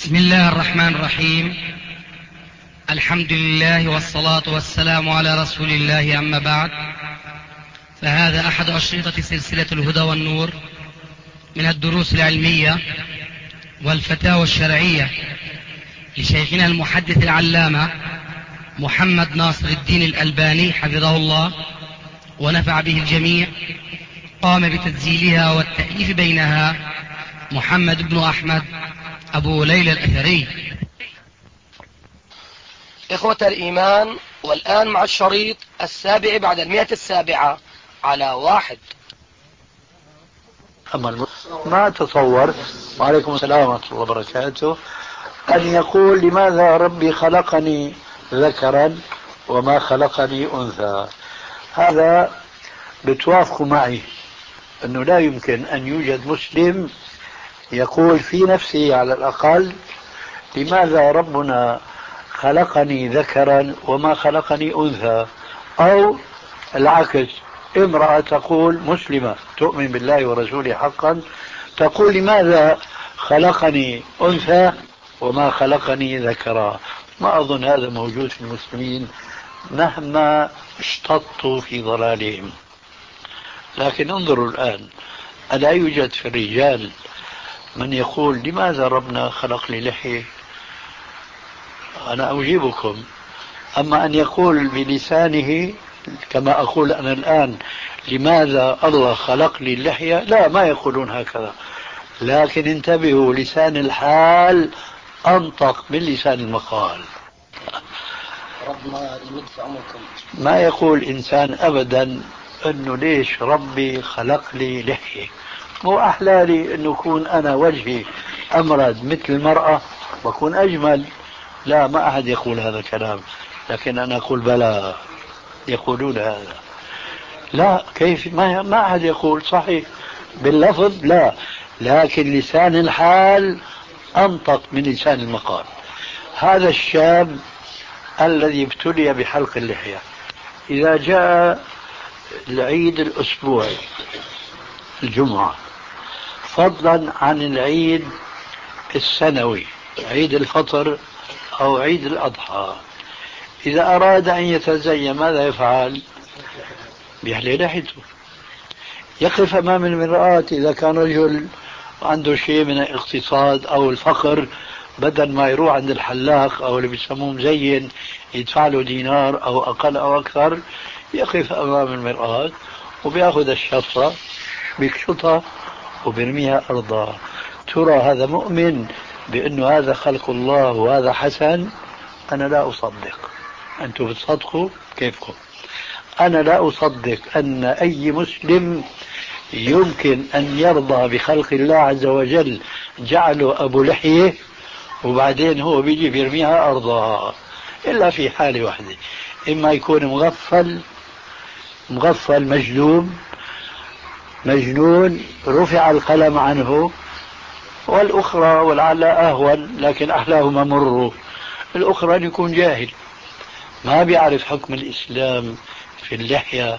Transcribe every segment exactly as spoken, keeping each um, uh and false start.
بسم الله الرحمن الرحيم. الحمد لله والصلاة والسلام على رسول الله، أما بعد، فهذا أحد أشرطة سلسلة الهدى والنور من الدروس العلمية والفتاوى الشرعية لشيخنا المحدث العلامة محمد ناصر الدين الألباني حفظه الله ونفع به الجميع. قام بتسجيلها والتأليف بينها محمد بن أحمد أبو ليلى الأثري. إخوة الإيمان، والآن مع الشريط السابع بعد المئة السابعة على واحد. أما ما تصور، وعليكم السلام ورحمة الله وبركاته، أن يقول لماذا ربي خلقني ذكرا وما خلقني أنثى. هذا بتوافق معي أنه لا يمكن أن يوجد مسلم يقول في نفسه على الأقل لماذا ربنا خلقني ذكرا وما خلقني أنثى، أو العكس، امرأة تقول مسلمة تؤمن بالله ورسوله حقا تقول لماذا خلقني أنثى وما خلقني ذكرا. ما أظن هذا موجود في المسلمين مهما اشتطوا في ضلالهم. لكن انظروا الآن، ألا يوجد في الرجال من يقول لماذا ربنا خلق لي لحية؟ أنا أجيبكم. أما أن يقول بلسانه كما أقول أنا الآن لماذا الله خلق لي اللحية، لا، ما يقولون هكذا. لكن انتبهوا، لسان الحال أنطق من لسان المقال. ربنا يمد في عمركم. ما يقول إنسان أبدا أنه ليش ربي خلق لي لحية، مو أحلى لي أنه يكون أنا وجهي أمرد مثل المرأة وأكون أجمل؟ لا، ما أحد يقول هذا الكلام. لكن أنا أقول بلى، يقولون هذا. لا، كيف؟ ما ما أحد يقول صحيح باللفظ، لا، لكن لسان الحال أنطق من لسان المقال. هذا الشاب الذي ابتلي بحلق اللحية، إذا جاء العيد الأسبوعي الجمعة، فضلا عن العيد السنوي عيد الفطر أو عيد الأضحى، إذا أراد أن يتزين ماذا يفعل؟ بيحلق لحيته. يقف أمام المرآة إذا كان رجل عنده شيء من الاقتصاد أو الفقر، بدل ما يروح عند الحلاق أو اللي بيسموه مزين يدفع له دينار أو أقل أو أكثر، يقف أمام المرآة وبيأخذ الشفرة بيكشطها وبيرميها أرضا. ترى هذا مؤمن بأنه هذا خلق الله وهذا حسن؟ أنا لا أصدق. أنتم بتصدقوا كيفكم؟ أنا لا أصدق أن أي مسلم يمكن أن يرضى بخلق الله عز وجل جعله أبو لحية وبعدين هو بيجي بيرميها أرضا، إلا في حالة واحدة، إما يكون مغفل مغفل مجنون مجنون رفع القلم عنه، والأخرى ولعل أهون لكن أحلاهما مر، الأخرى أن يكون جاهل ما بيعرف حكم الإسلام في اللحية.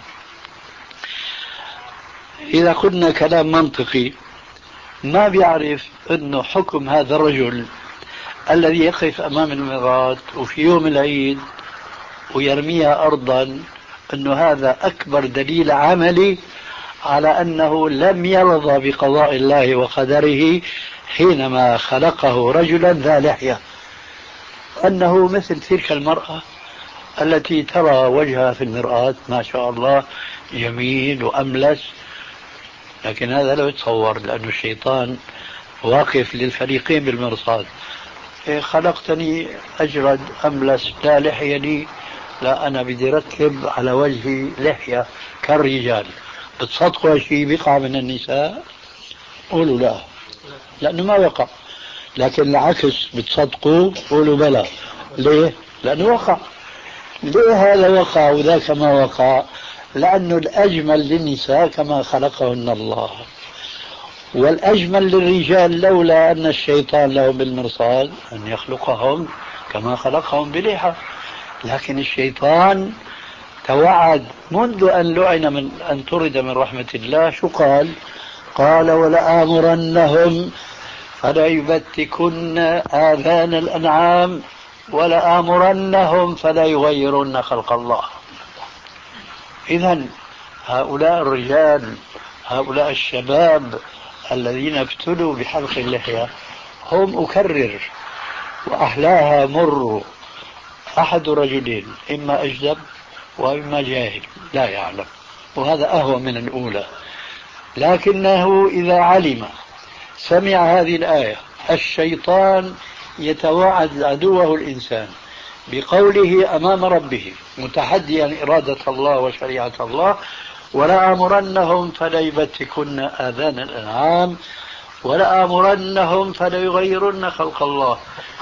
إذا قلنا كلام منطقي، ما بيعرف أنه حكم هذا الرجل الذي يقف أمام المرآة وفي يوم العيد ويرميها أرضا، أنه هذا أكبر دليل عملي على أنه لم يرضى بقضاء الله وقدره حينما خلقه رجلا ذا لحية، أنه مثل تلك المرأة التي ترى وجهها في المرآة ما شاء الله جميل وأملس، لكن هذا لا يتصور لأن الشيطان واقف للفريقين بالمرصاد. إيه، خلقتني أجرد أملس لا لحية لي، لا، أنا بدي ركب على وجهي لحية كالرجال. بتصدقوا شيء بيقع من النساء؟ قولوا لا، لأنه ما وقع. لكن العكس، بتصدقوا؟ قولوا بلى. ليه؟ لأنه وقع. ليه هذا وقع وذاك ما وقع؟ لأنه الأجمل للنساء كما خلقهن الله، والأجمل للرجال لولا أن الشيطان له بالمرصاد أن يخلقهم كما خلقهم بلحى. لكن الشيطان توعد منذ أن لعن من أن طرد من رحمة الله، شو قال؟ قال ولآمرنهم فليبتكن آذان الأنعام ولآمرنهم فلا يغيرن خلق الله. إذن هؤلاء الرجال، هؤلاء الشباب الذين ابتلوا بحلق اللحية هم أكرر وأحلاها مر، أحد رجلين، إما أجدب وإما جاهل لا يعلم، وهذا أهوى من الأولى. لكنه إذا علم سمع هذه الآية: الشيطان يتوعد عدوه الإنسان بقوله أمام ربه متحديا إرادة الله وشريعة الله: ولآمرنهم فليبتكن آذان الأنعام ولآمرنهم فليغيرن خلق الله.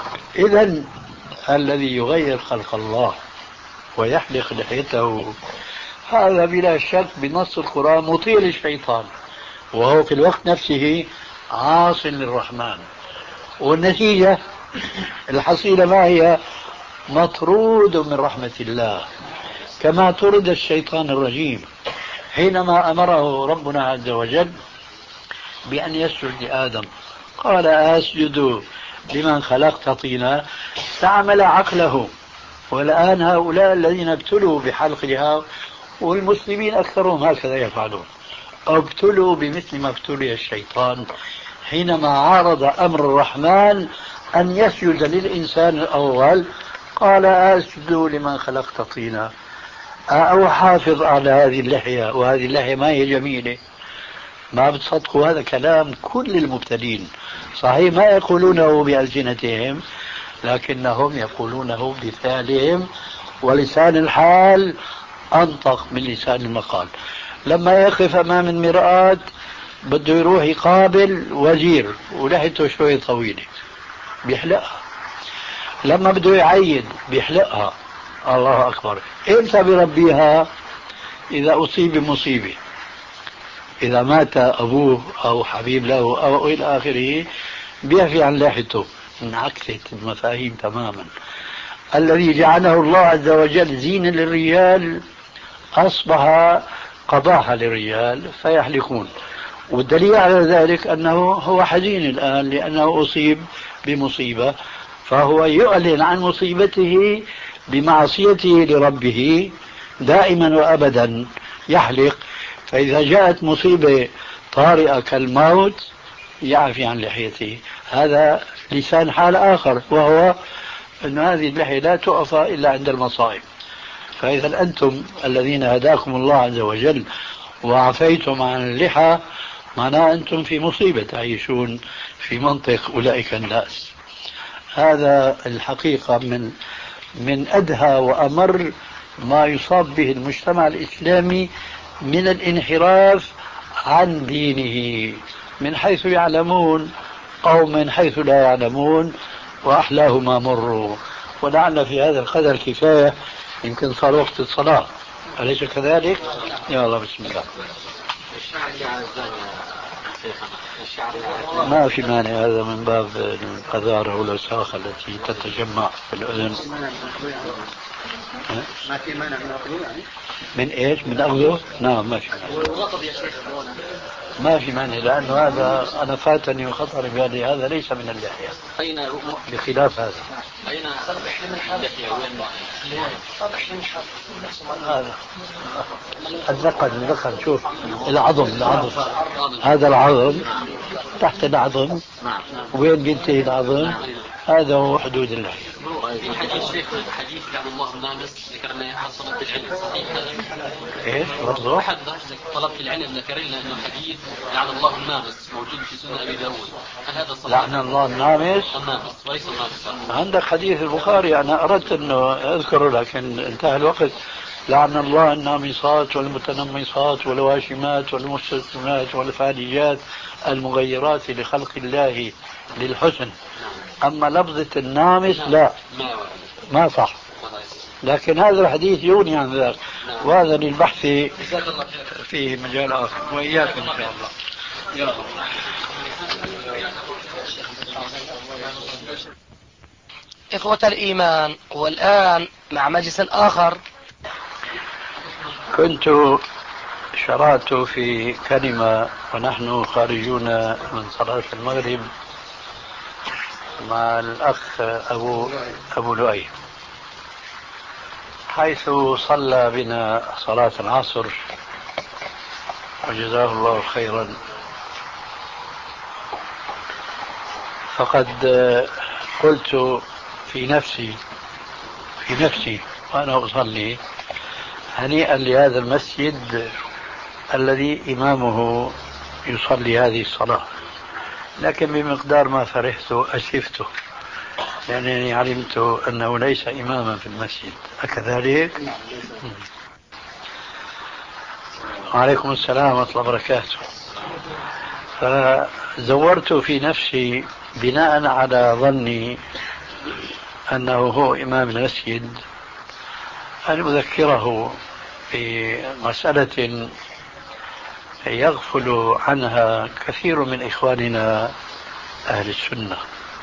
إذن الذي يغير خلق الله ويحلق لحيته هذا بلا شك بنص القرآن مطيع للشيطان، وهو في الوقت نفسه عاص للرحمن. والنتيجة الحصيلة ما هي؟ مطرود من رحمة الله، كما طرد الشيطان الرجيم حينما أمره ربنا عز وجل بأن يسجد لآدم. قال: أسجد لمن خلقت طينا؟ استعمل عقله. والآن هؤلاء الذين ابتلوا بحلقها، والمسلمين أكثرهم هكذا يفعلون، ابتلوا بمثل ما ابتلي الشيطان حينما عارض أمر الرحمن أن يسجد للإنسان الأول. قال: أسجد لمن خلقت طينا. أو حافظ على هذه اللحية، وهذه اللحية ما هي جميلة. ما بتصدقوا هذا كلام كل المبتلين، صحيح ما يقولونه بألسنتهم لكنهم يقولونه بفعلهم، ولسان الحال أنطق من لسان المقال. لما يقف أمام المرآة بده يروح يقابل وزير ولحيته شوية طويلة بيحلقها، لما بده يعيد بيحلقها. الله أكبر. إمتى بربيها؟ إذا أصيب بمصيبة، إذا مات أبوه أو حبيب له أو إلى آخره، بيعفي عن لحيته. انعكست المفاهيم تماما. الذي جعله الله عز وجل زينة للرجال أصبح قباحة للرجال فيحلقون. والدليل على ذلك أنه هو حزين الآن لأنه أصيب بمصيبة، فهو يعلن عن مصيبته بمعصيته لربه دائما وأبدا يحلق. فإذا جاءت مصيبة طارئة كالموت يعفي عن لحيته. هذا لسان حال آخر، وهو أن هذه اللحية لا تؤفى إلا عند المصائب. فإذا أنتم الذين هداكم الله عز وجل وعفيتم عن اللحى، معناه أنتم في مصيبة تعيشون في منطق أولئك الناس. هذا الحقيقة من من أدهى وأمر ما يصاب به المجتمع الإسلامي من الانحراف عن دينه، من حيث يعلمون أو من حيث لا يعلمون، وأحلاهما مروا. ولعل في هذا القدر كفاية، يمكن صار وقت الصلاة، أليس كذلك؟ يا الله، بسم الله. ما في مانع، هذا من باب القذارة والوساخة التي تتجمع في الأذن. ما في مانع من أخذه يعني؟ من إيش؟ من أخذه؟ نعم ما في مانع. ما في مانع، لأنه هذا أنا فاتني وخطر بالي هذا ليس من اللحية، بخلاف هذا. أين اللحية؟ هذا الذقن، الذقن شوف العظم، العظم هذا العظم تحت العظم وين بينتهي العظم، هذا هو حدود اللحية. في حديث شيخ حديث عن الله النامس ذكرنا عن طلبة العلم، صحيح هذا؟ ايش برضه؟ أحد طلبة العلم ذكر لنا أنه حديث لعن الله النامس موجود في سنن أبي داود، هل هذا صحيح؟ لعن الله النامس؟ النامس وليس النامس. عندك حديث البخاري، أنا أردت أنه أذكره لكن انتهى الوقت. لعن الله النامصات والمتنمصات والواشمات والمستسلمات والفالجات المغيرات لخلق الله للحسن. أما لفظة النامس لا، ما صح، لكن هذا الحديث يغني عن ذلك، وهذا للبحث فيه مجال آخر. وإياكم إن شاء الله. يا الله. إخوة الإيمان، والآن مع مجلس آخر. كنت شرعت في كلمة ونحن خارجون من صلاة المغرب مع الأخ أبو أبو لؤي، حيث صلى بنا صلاة العصر وجزاه الله خيرا. فقد قلت في نفسي في نفسي وأنا أصلي: هنيئا لهذا المسجد الذي إمامه يصلي هذه الصلاة. لكن بمقدار ما فرحت أسفت، لأنني علمت أنه ليس إماما في المسجد. أكذلك؟ وعليكم السلام ورحمة الله وبركاته. فزورت في نفسي بناء على ظني أنه هو إمام المسجد أن أذكره بمسألة يغفل عنها كثير من إخواننا أهل السنة.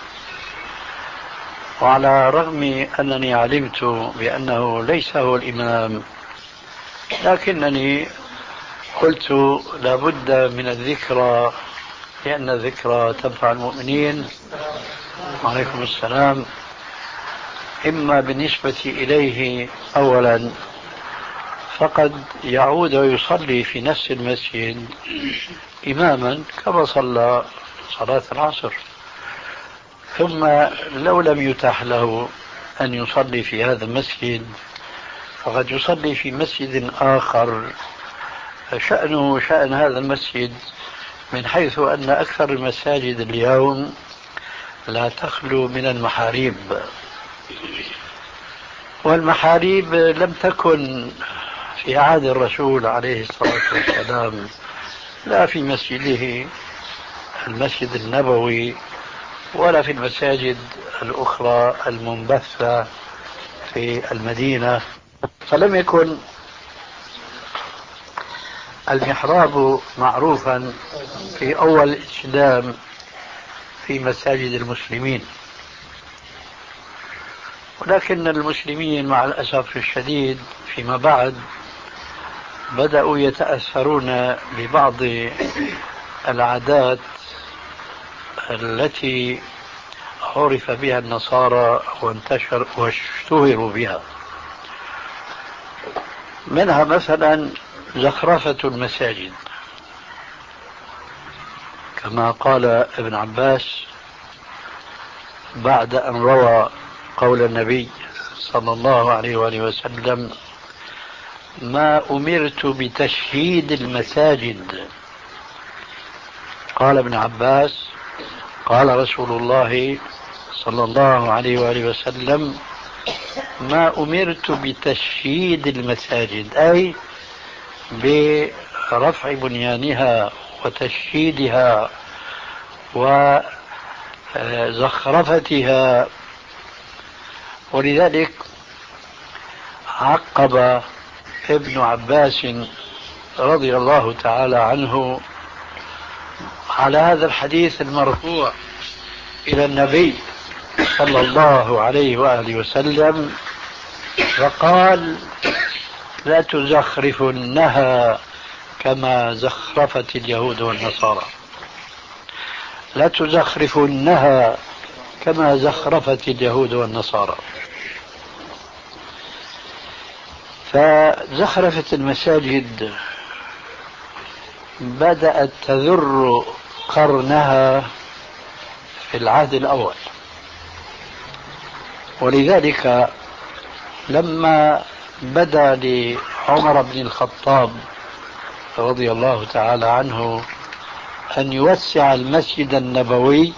وعلى الرغم أنني علمت بأنه ليس هو الإمام، لكنني قلت لابد من الذكرى، لأن الذكرى تنفع المؤمنين. وعليكم السلام. إما بالنسبة إليه أولا، فقد يعود ويصلي في نفس المسجد إماما كما صلى صلاة العصر، ثم لو لم يتاح له أن يصلي في هذا المسجد فقد يصلي في مسجد آخر شأنه شأن هذا المسجد، من حيث أن أكثر المساجد اليوم لا تخلو من المحاريب، والمحاريب لم تكن في عهد الرسول عليه الصلاة والسلام، لا في مسجده المسجد النبوي ولا في المساجد الأخرى المنبثة في المدينة. فلم يكن المحراب معروفا في أول الإسلام في مساجد المسلمين، ولكن المسلمين مع الأسف الشديد فيما بعد بدأوا يتأثرون ببعض العادات التي عرف بها النصارى وانتشر واشتهروا بها، منها مثلا زخرفة المساجد، كما قال ابن عباس بعد أن روى قول النبي صلى الله عليه وآله وسلم: ما أمرت بتشييد المساجد. قال ابن عباس: قال رسول الله صلى الله عليه وآله وسلم: ما أمرت بتشييد المساجد، أي برفع بنيانها وتشييدها وزخرفتها. ولذلك عقب ابن عباس رضي الله تعالى عنه على هذا الحديث المرفوع إلى النبي صلى الله عليه وآله وسلم وقال: لا تزخرفنها كما زخرفت اليهود والنصارى، لا تزخرفنها كما زخرفت اليهود والنصارى. فزخرفة المساجد بدأت تذر قرنها في العهد الأول، ولذلك لما بدا لعمر بن الخطاب رضي الله تعالى عنه أن يوسع المسجد النبوي،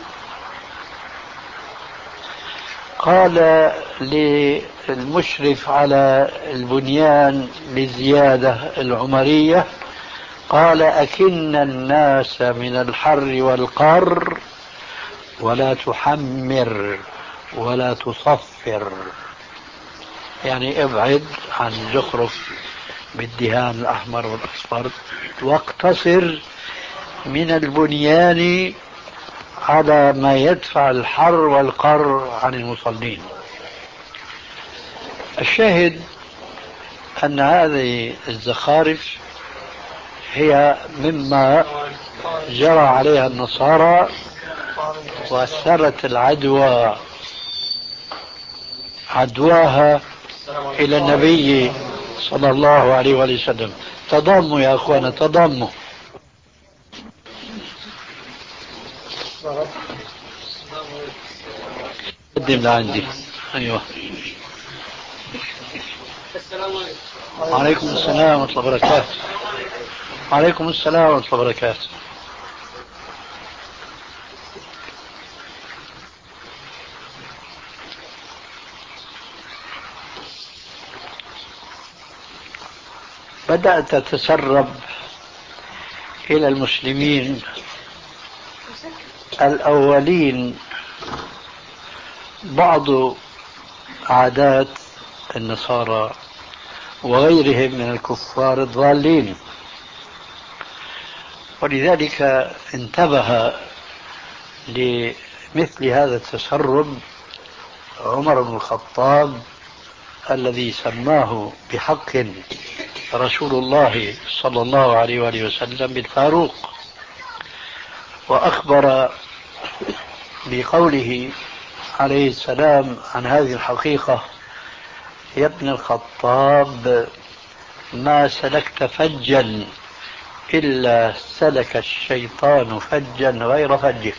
قال للمشرف على البنيان للزيادة العمرية: قال: أكن الناس من الحر والقر ولا تحمر ولا تصفر، يعني ابعد عن زخرف بالدهان الأحمر والأصفر، واقتصر من البنيان على ما يدفع الحر والقر عن المصلين. الشاهد أن هذه الزخارف هي مما جرى عليها النصارى وسرت العدوى عدواها إلى النبي صلى الله عليه وسلم. تضاموا يا أخوانا، تضاموا. قدم لعندي. أيوة. وعليكم السلام ورحمة الله وبركاته. وعليكم السلام ورحمة الله وبركاته. بدأت تتسرب إلى المسلمين الأولين بعض عادات النصارى وغيرهم من الكفار الضالين، ولذلك انتبه لمثل هذا التسرب عمر بن الخطاب الذي سماه بحق رسول الله صلى الله عليه وآله وسلم بالفاروق، وأخبر بقوله عليه السلام عن هذه الحقيقة: يا ابن الخطاب ما سلكت فجا إلا سلك الشيطان فجا غير فجك.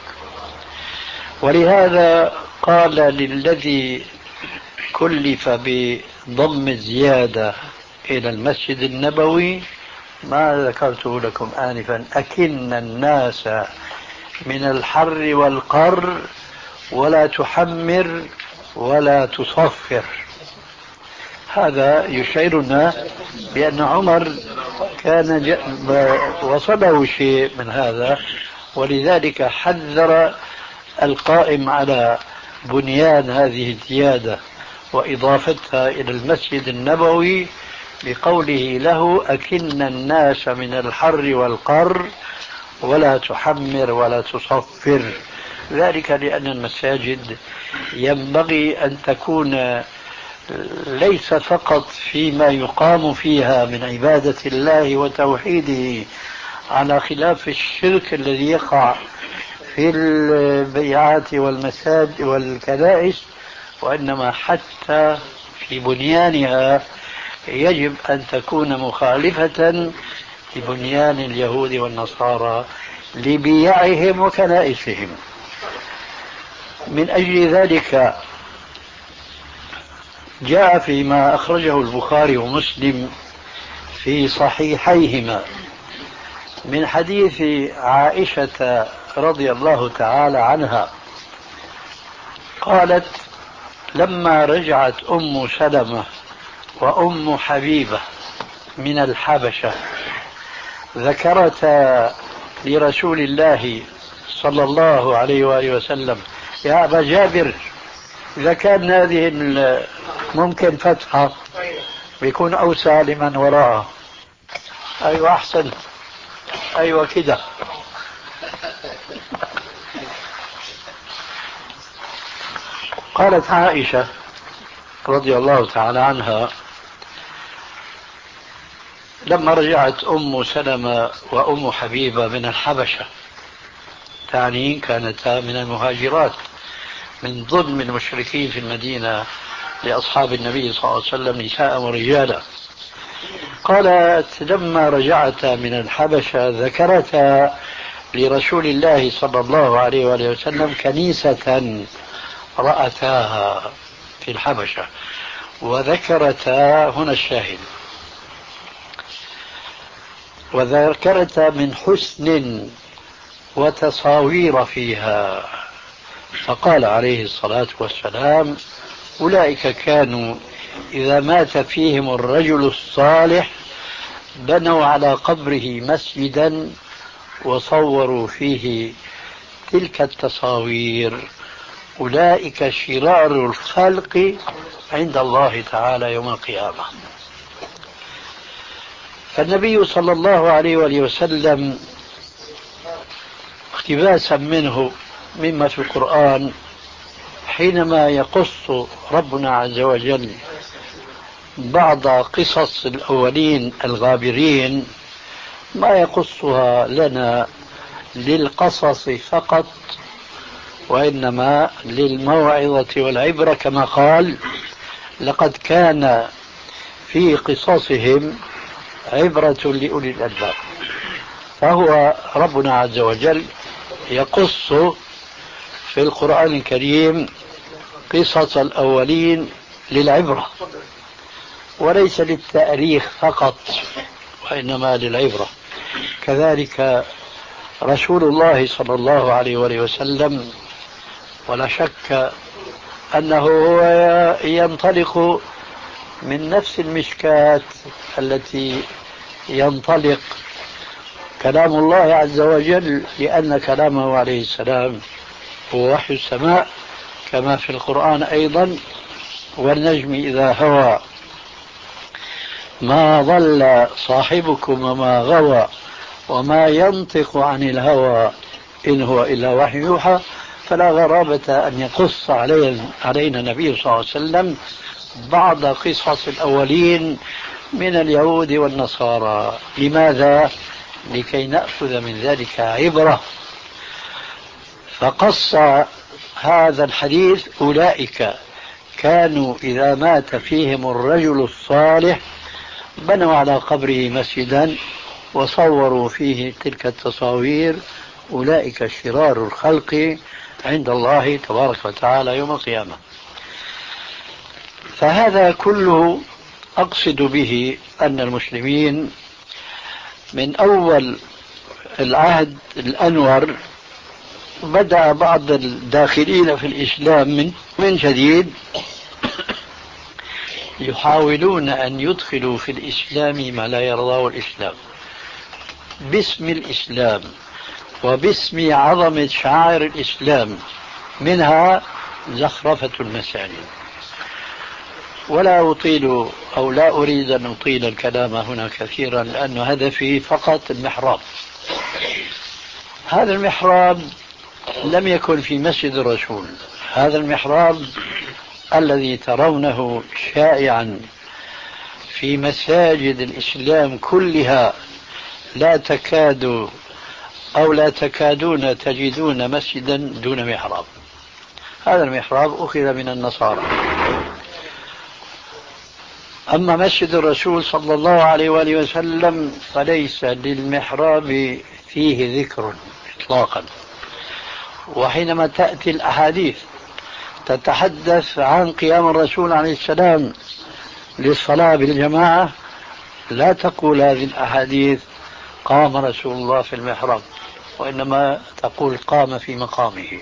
ولهذا قال للذي كلف بضم الزيادة إلى المسجد النبوي ما ذكرته لكم آنفا: أكن الناس من الحر والقر ولا تحمر ولا تصفر. هذا يشعرنا بأن عمر كان وصله شيء من هذا، ولذلك حذر القائم على بنيان هذه الزيادة وإضافتها إلى المسجد النبوي بقوله له: أكن الناس من الحر والقر ولا تحمر ولا تصفر. ذلك لأن المساجد ينبغي أن تكون ليس فقط فيما يقام فيها من عبادة الله وتوحيده، على خلاف الشرك الذي يقع في البيعات والمساجد والكنائس، وإنما حتى في بنيانها يجب أن تكون مخالفة لبنيان اليهود والنصارى لبيعهم وكنائسهم. من أجل ذلك جاء فيما أخرجه البخاري ومسلم في صحيحيهما من حديث عائشة رضي الله تعالى عنها قالت: لما رجعت أم سلمة وأم حبيبة من الحبشة ذكرتا لرسول الله صلى الله عليه وآله وسلم: يا أبا جابر، إذا كان هذه ممكن فتحة بيكون أوسع لمن وراءه. أيوة أحسن، أيوة كده. قالت عائشة رضي الله تعالى عنها: لما رجعت أم سلمة وأم حبيبة من الحبشة، تعني كانتا من المهاجرات من ظلم المشركين في المدينة لأصحاب النبي صلى الله عليه وسلم نساء ورجالا، قالت: لما رجعت من الحبشة ذكرتا لرسول الله صلى الله عليه وآله وسلم كنيسة رأتاها في الحبشة، وذكرتا هنا الشاهد، وذكرتا من حسن وتصاوير فيها، فقال عليه الصلاة والسلام: أولئك كانوا إذا مات فيهم الرجل الصالح بنوا على قبره مسجدا وصوروا فيه تلك التصاوير، أولئك شرار الخلق عند الله تعالى يوم القيامة. فالنبي صلى الله عليه وآله وسلم اقتباسا منه مما في القرآن حينما يقص ربنا عز وجل بعض قصص الأولين الغابرين ما يقصها لنا للقصص فقط وإنما للموعظة والعبرة، كما قال: لقد كان في قصصهم عبرة لأولي الألباب. فهو ربنا عز وجل يقص في القرآن الكريم قصص الأولين للعبرة وليس للتأريخ فقط، وإنما للعبرة. كذلك رسول الله صلى الله عليه وآله وسلم، ولا شك أنه هو ينطلق من نفس المشكاة التي ينطلق كلام الله عز وجل، لأن كلامه عليه السلام هو وحي السماء، كما في القرآن أيضا: والنجم إذا هوى ما ضل صاحبكم وما غوى وما ينطق عن الهوى إن هو إلا وحي يوحى. فلا غرابة أن يقص علينا النبي صلى الله عليه وسلم بعض قصص الأولين من اليهود والنصارى. لماذا؟ لكي نأخذ من ذلك عبرة. فقص هذا الحديث: أولئك كانوا إذا مات فيهم الرجل الصالح بنوا على قبره مسجدا وصوروا فيه تلك التصاوير، أولئك شرار الخلق عند الله تبارك وتعالى يوم القيامة. فهذا كله أقصد به أن المسلمين من أول العهد الأنور بدأ بعض الداخلين في الإسلام من, من جديد يحاولون أن يدخلوا في الإسلام ما لا يرضاه الإسلام، باسم الإسلام وباسم عظمة شعائر الإسلام، منها زخرفة المساجد. ولا أطيل أو لا أريد أن أطيل الكلام هنا كثيرا، لأن هدفي فقط المحراب. هذا المحراب لم يكن في مسجد الرسول، هذا المحراب الذي ترونه شائعا في مساجد الإسلام كلها، لا تكاد أو لا تكادون تجدون مسجدا دون محراب. هذا المحراب أخذ من النصارى. أما مسجد الرسول صلى الله عليه وآله وسلم فليس للمحراب فيه ذكر إطلاقا. وحينما تأتي الأحاديث تتحدث عن قيام الرسول عليه السلام للصلاة بالجماعة، لا تقول هذه الأحاديث قام رسول الله في المحراب، وإنما تقول قام في مقامه.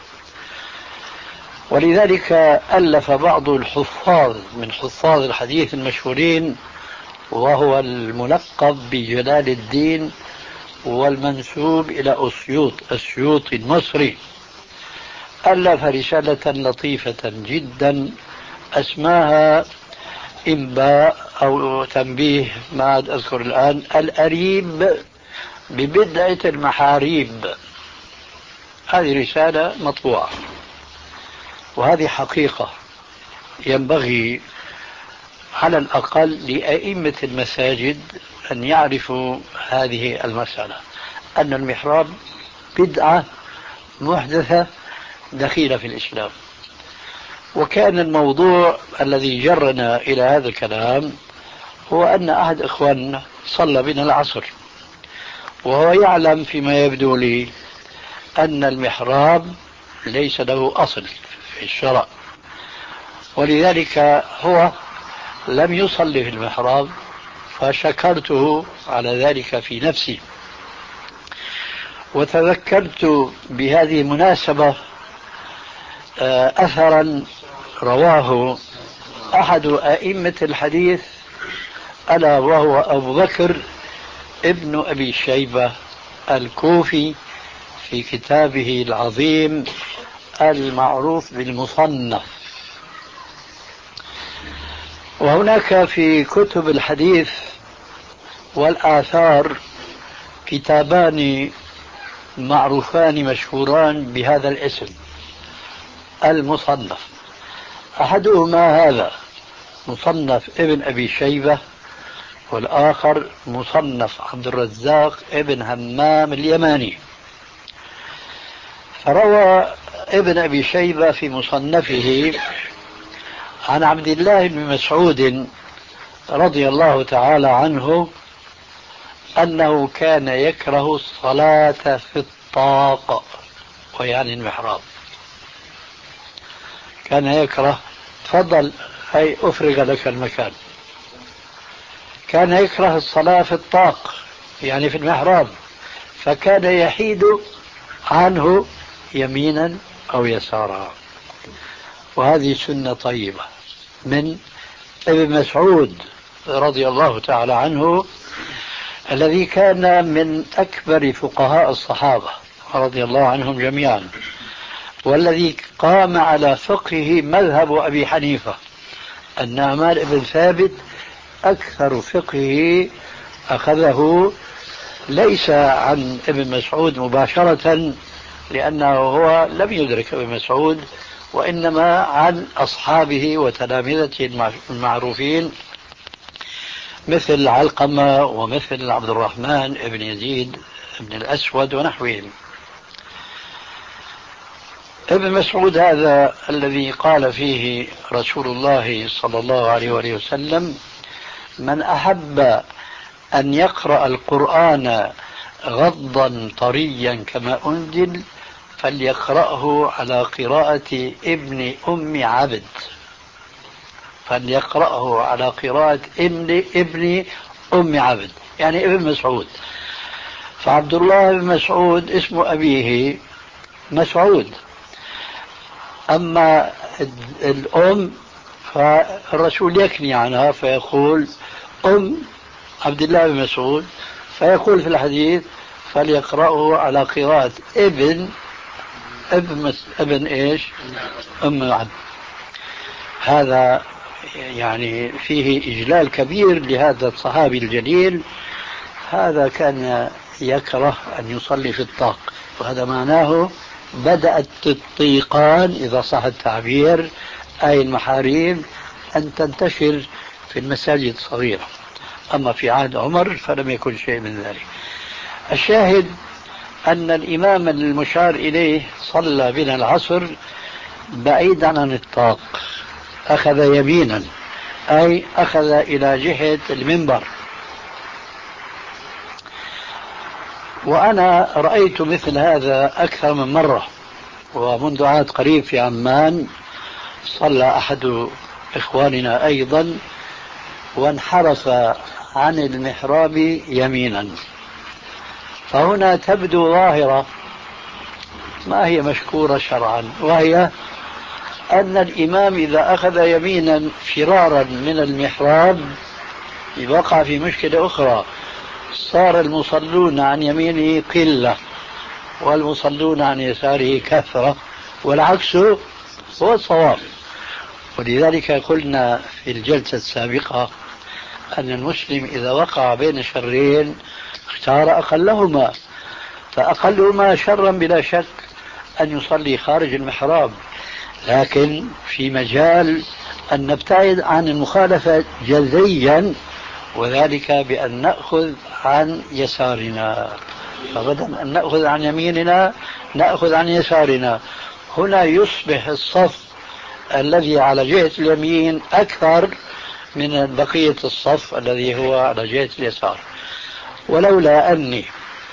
ولذلك ألف بعض الحفاظ من حفاظ الحديث المشهورين، وهو الملقب بجلال الدين والمنسوب إلى أسيوط السيوطي المصري، ألف رسالة لطيفة جدا اسمها إنباء أو تنبيه، ما عاد أذكر الآن، الأريب ببدعة المحاريب. هذه رسالة مطبوعة، وهذه حقيقة ينبغي على الأقل لأئمة المساجد أن يعرفوا هذه المسألة، أن المحراب بدعة محدثة دخيلة في الإسلام. وكان الموضوع الذي جرنا إلى هذا الكلام هو أن أحد إخواننا صلى بنا العصر، وهو يعلم فيما يبدو لي أن المحراب ليس له أصل في الشرع، ولذلك هو لم يصلي في المحراب، فشكرته على ذلك في نفسي. وتذكرت بهذه المناسبة أثرا رواه أحد أئمة الحديث، ألا وهو أبو بكر ابن أبي شيبة الكوفي، في كتابه العظيم المعروف بالمصنف. وهناك في كتب الحديث والآثار كتابان معروفان مشهوران بهذا الاسم المصنف. أحدهما هذا مصنف ابن أبي شيبة، والآخر مصنف عبد الرزاق ابن همام اليماني. فروى ابن أبي شيبة في مصنفه عن عبد الله بن مسعود رضي الله تعالى عنه أنه كان يكره الصلاة في الطاق، ويعني المحراب. كان يكره، تفضل هي أفرغ لك المكان. كان يكره الصلاة في الطاق يعني في المحراب، فكان يحيد عنه يمينا أو يسارا. وهذه سنة طيبة من ابن مسعود رضي الله تعالى عنه، الذي كان من أكبر فقهاء الصحابة رضي الله عنهم جميعا، والذي قام على فقهه مذهب أبي حنيفة. النعمان بن ثابت أكثر فقهه أخذه ليس عن ابن مسعود مباشرة، لأنه هو لم يدرك ابن مسعود، وإنما عن أصحابه وتلامذته المعروفين مثل علقمة ومثل عبد الرحمن بن يزيد بن الأسود ونحوهم. ابن مسعود هذا الذي قال فيه رسول الله صلى الله عليه وآله وسلم: من أحب أن يقرأ القرآن غضا طريا كما أنزل فليقرأه على قراءة ابن أم عبد. فليقرأه على قراءة ابن ابن أم عبد، يعني ابن مسعود. فعبد الله بن مسعود اسم أبيه مسعود، أما الأم فالرسول يكني عنها فيقول أم عبد الله بن مسعود، فيقول في الحديث فليقرأه على قراءة ابن ابن, ابن إيش أم عبد. هذا يعني فيه إجلال كبير لهذا الصحابي الجليل. هذا كان يكره أن يصلي في الطاق، وهذا معناه بدأت الطيقان إذا صح التعبير أي المحاريب أن تنتشر في المساجد الصغيرة. أما في عهد عمر فلم يكن شيء من ذلك. الشاهد أن الإمام المشار إليه صلى بنا العصر بعيدا عن الطاق، أخذ يمينا أي أخذ إلى جهة المنبر. وأنا رأيت مثل هذا أكثر من مرة، ومنذ عهد قريب في عمان صلى أحد إخواننا أيضا وانحرف عن المحراب يمينا. فهنا تبدو ظاهرة ما هي مشكورة شرعا، وهي أن الإمام إذا أخذ يمينا فرارا من المحراب وقع في مشكلة أخرى، صار المصلون عن يمينه قلة والمصلون عن يساره كثرة، والعكس هو الصواب. ولذلك قلنا في الجلسة السابقة أن المسلم إذا وقع بين شرين اختار أقلهما، فأقلهما شرا بلا شك أن يصلي خارج المحراب، لكن في مجال أن نبتعد عن المخالفة جزيا، وذلك بأن نأخذ عن يسارنا، فبدل أن نأخذ عن يميننا نأخذ عن يسارنا. هنا يصبح الصف الذي على جهة اليمين أكثر من بقية الصف الذي هو على جهة اليسار. ولولا أني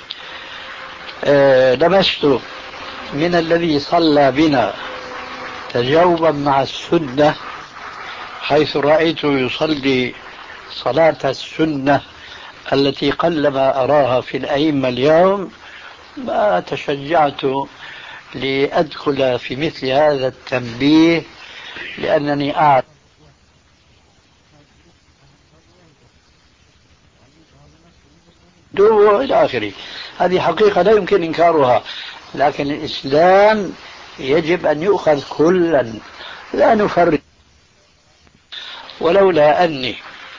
لمست من الذي صلى بنا تجاوبا مع السنة، حيث رأيت يصلي صلاة السنة التي قلما أراها في الأئمة اليوم، ما تشجعت لأدخل في مثل هذا التنبيه، لأنني أعرف دو إلى آخره. هذه حقيقة لا يمكن إنكارها، لكن الإسلام يجب أن يؤخذ كلا لا نفرق. ولولا أني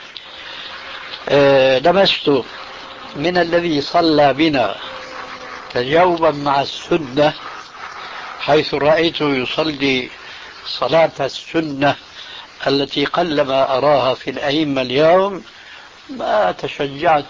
آه لمست من الذي صلى بنا تجاوبا مع السنة، حيث رأيت يصلي صلاة السنة التي قلما أراها في الأئمة اليوم، ما تشجعت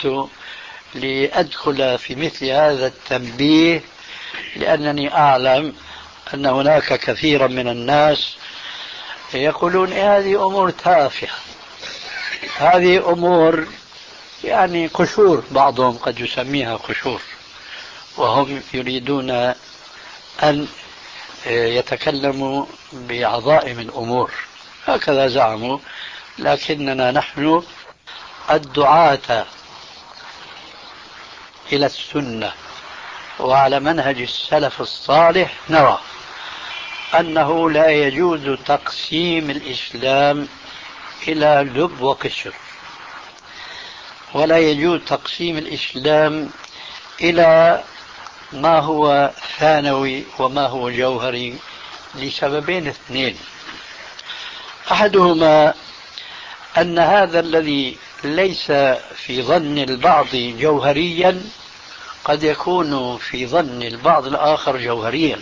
لأدخل في مثل هذا التنبيه، لأنني أعلم أن هناك كثيرا من الناس يقولون هذه أمور تافهة، هذه أمور يعني قشور، بعضهم قد يسميها قشور، وهم يريدون أن يتكلموا بعظائم الأمور، هكذا زعموا. لكننا نحن الدعاة إلى السنة وعلى منهج السلف الصالح نرى أنه لا يجوز تقسيم الإسلام إلى لب وقشر، ولا يجوز تقسيم الإسلام إلى ما هو ثانوي وما هو جوهري، لسببين اثنين. أحدهما أن هذا الذي ليس في ظن البعض جوهريا قد يكون في ظن البعض الآخر جوهريا.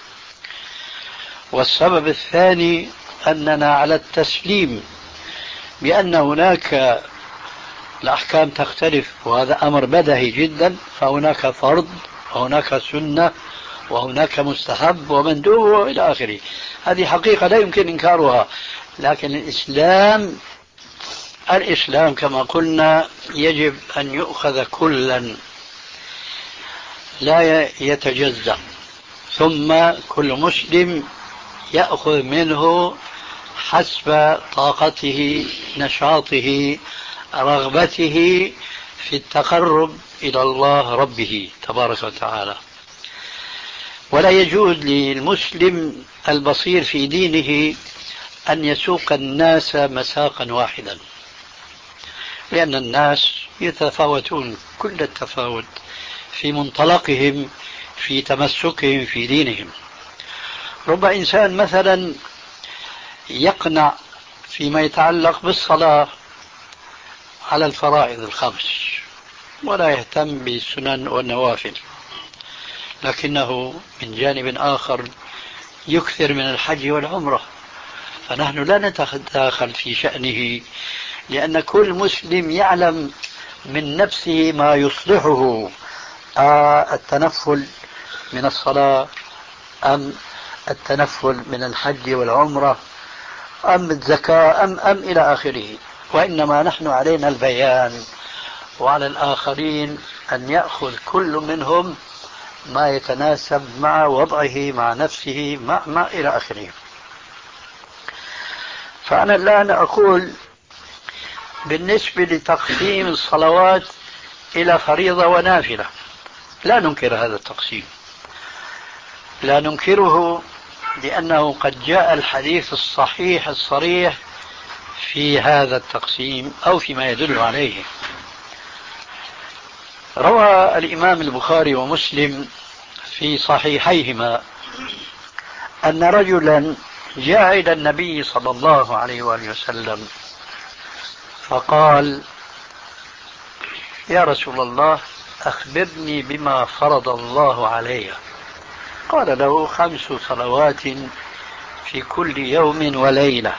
والسبب الثاني أننا على التسليم بأن هناك الأحكام تختلف، وهذا أمر بديهي جدا، فهناك فرض وهناك سنة وهناك مستحب ومندوب وإلى آخره. هذه حقيقة لا يمكن إنكارها. لكن الإسلام الإسلام كما قلنا يجب أن يؤخذ كلا لا يتجزأ، ثم كل مسلم يأخذ منه حسب طاقته، نشاطه، رغبته في التقرب إلى الله ربه تبارك وتعالى. ولا يجوز للمسلم البصير في دينه أن يسوق الناس مساقا واحدا، لأن الناس يتفاوتون كل التفاوت في منطلقهم، في تمسكهم في دينهم. رب إنسان مثلا يقنع فيما يتعلق بالصلاة على الفرائض الخمس ولا يهتم بالسنن والنوافل، لكنه من جانب آخر يكثر من الحج والعمرة، فنحن لا نتداخل في شأنه، لأن كل مسلم يعلم من نفسه ما يصلحه، آه التنفل من الصلاة أم التنفل من الحج والعمرة أم الزكاة أم أم إلى آخره. وإنما نحن علينا البيان، وعلى الآخرين أن يأخذ كل منهم ما يتناسب مع وضعه، مع نفسه، مع ما إلى آخره. فأنا الآن أقول بالنسبة لتقسيم الصلوات إلى فريضة ونافلة، لا ننكر هذا التقسيم، لا ننكره، لأنه قد جاء الحديث الصحيح الصريح في هذا التقسيم أو فيما يدل عليه. روى الإمام البخاري ومسلم في صحيحيهما أن رجلا جاء إلى النبي صلى الله عليه وآله وسلم فقال: يا رسول الله، أخبرني بما فرض الله علي. قال له: خمس صلوات في كل يوم وليلة.